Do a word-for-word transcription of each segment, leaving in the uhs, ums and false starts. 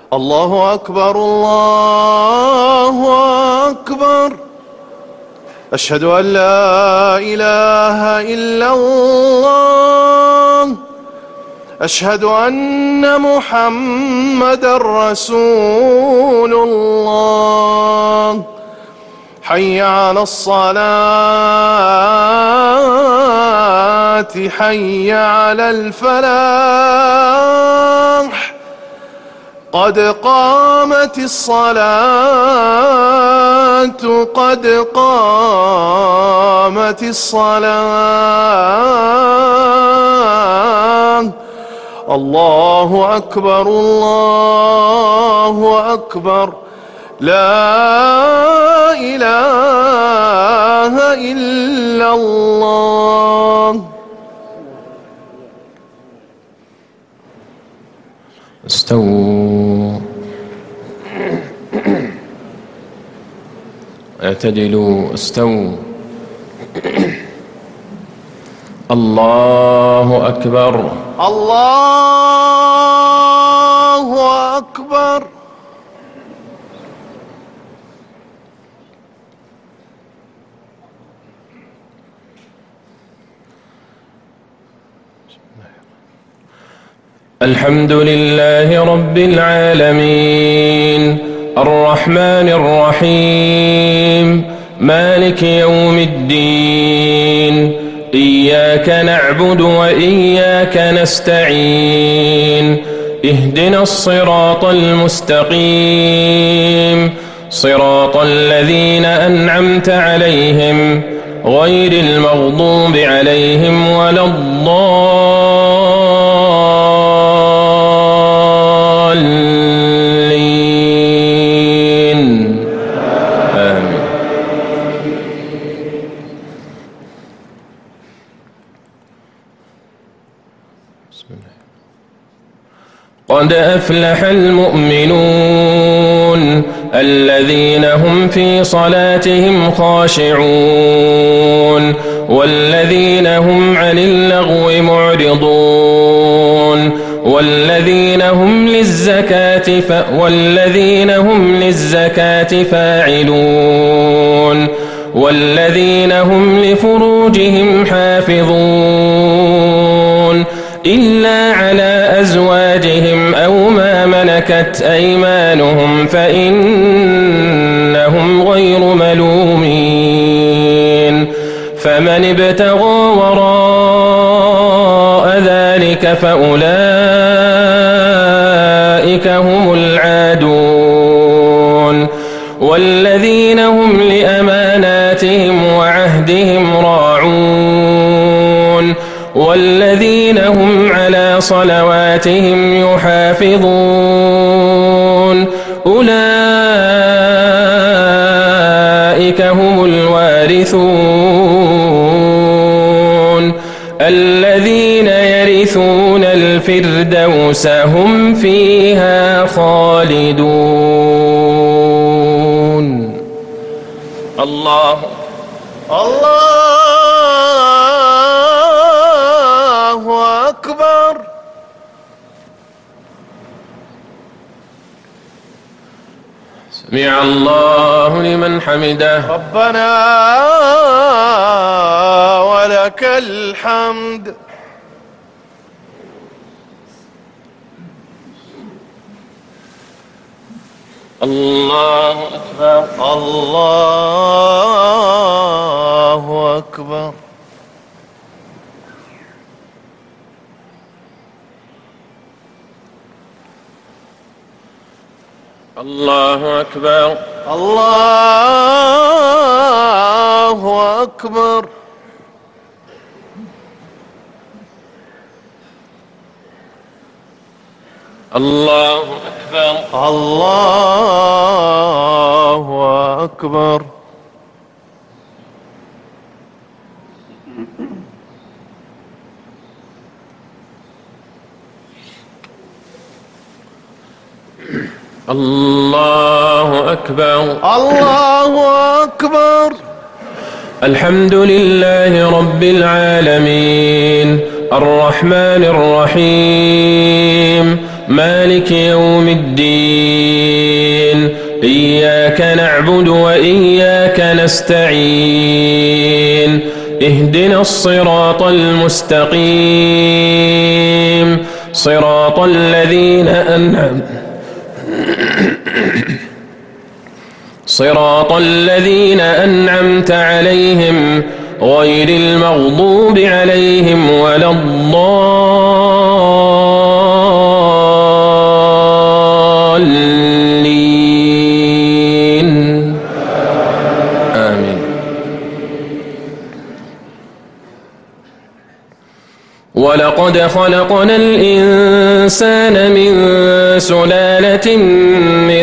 الله أكبر الله أكبر. أشهد أن لا إله إلا الله. أشهد أن محمدًا رسول الله. حي على الصلاة حي على الفلاح. قد قامت الصلاة قد قامت الصلاة. الله أكبر الله أكبر. لا إله إلا الله. استووا اعتدلوا استووا. الله أكبر الله أكبر. الحمد لله رب العالمين الرحمن الرحيم مالك يوم الدين. إياك نعبد وإياك نستعين. اهدنا الصراط المستقيم صراط الذين أنعمت عليهم غير المغضوب عليهم ولا الضالين. آمين. بسم الله. قد أفلح المؤمنون الذين هم في صلاتهم خاشعون والذين هم عن اللغو معرضون والذين هم للزكاة ف... والذين هم للزكاة فاعلون والذين هم لفروجهم حافظون إلا على أزواجهم أو ما ملكت أيمانهم فإنهم غير ملومين. فمن ابتغى وراء ذلك فأولئك هم العادون والذين هم لأماناتهم وعهدهم راعون والذين هم على صلواتهم يحافظون. أولئك هم الوارثون الذين يرثون الفردوس هم فيها خالدون. الله الله أكبر. سمع الله لمن حمده. ربنا ولك الحمد. الله أكبر الله أكبر. الله أكبر الله أكبر. الله أكبر الله أكبر. الله أكبر الله أكبر. الحمد لله رب العالمين الرحمن الرحيم مالك يوم الدين إياك نعبد وإياك نستعين اهدنا الصراط المستقيم صراط الذين أنعمت صراط الذين أنعمت عليهم غير المغضوب عليهم ولا الضالين آمين. ولقد خلقنا الإنسان من سلالة من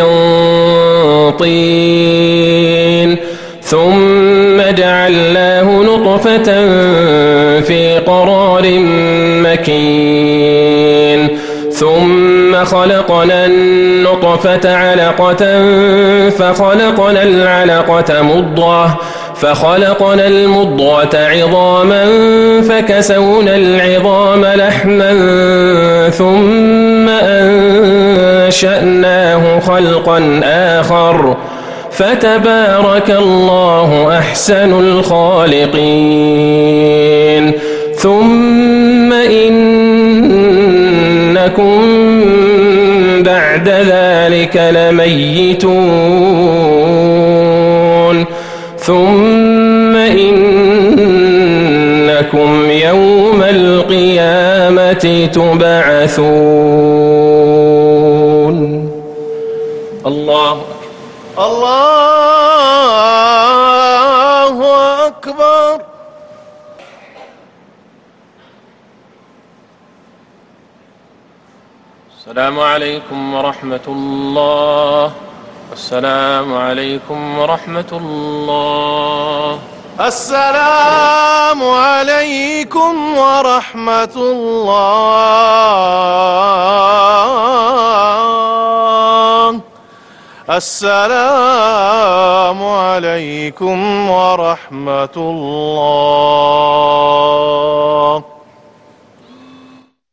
طين ثم جعلناه نطفة في قرار مكين ثم خلقنا النطفة علقة فخلقنا العلقة مضغة فخلقنا المضغة عظاما فكسونا العظام لحما ثم أنشأناه خلقا آخر فتبارك الله أحسن الخالقين. ثم إنكم بعد ذلك لميتون ثم إنكم يوم القيامة تبعثون. الله الله أكبر. السلام عليكم ورحمة الله. السلام عليكم ورحمة الله. السلام عليكم ورحمة الله. السلام عليكم ورحمة الله.